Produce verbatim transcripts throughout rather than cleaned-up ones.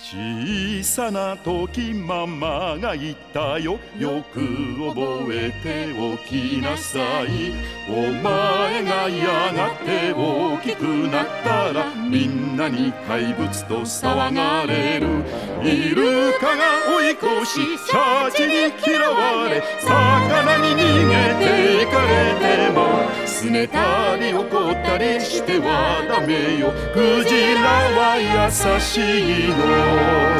小さな時ママが言ったよ、よく覚えておきなさい。お前がやがて大きくなったらみんなに怪物と騒がれる。イルカが追い越しシャチに嫌われ魚に逃げていかれてもすねたり怒ったりしてはダメよ。クジラは優しいの。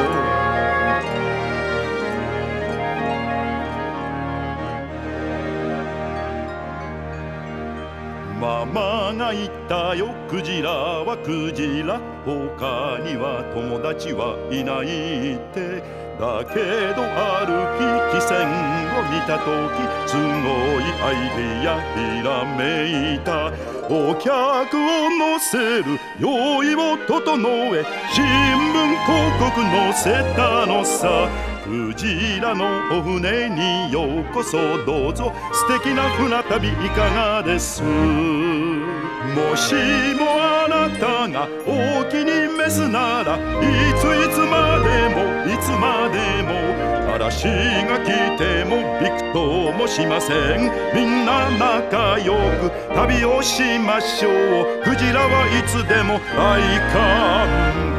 ママが言ったよ、クジラはクジラ、他には友達はいないって。だけどある日汽船を見た時すごいアイデアひらめいた。お客を乗せる用意を整え新聞広告載せたのさ。クジラのお船にようこそどうぞ、素敵な船旅いかがです。もしもあなたが大きにメスならいついつまでもいつまでも嵐が来てもびくともしません。みんな仲良く旅をしましょう。クジラはいつでも愛かん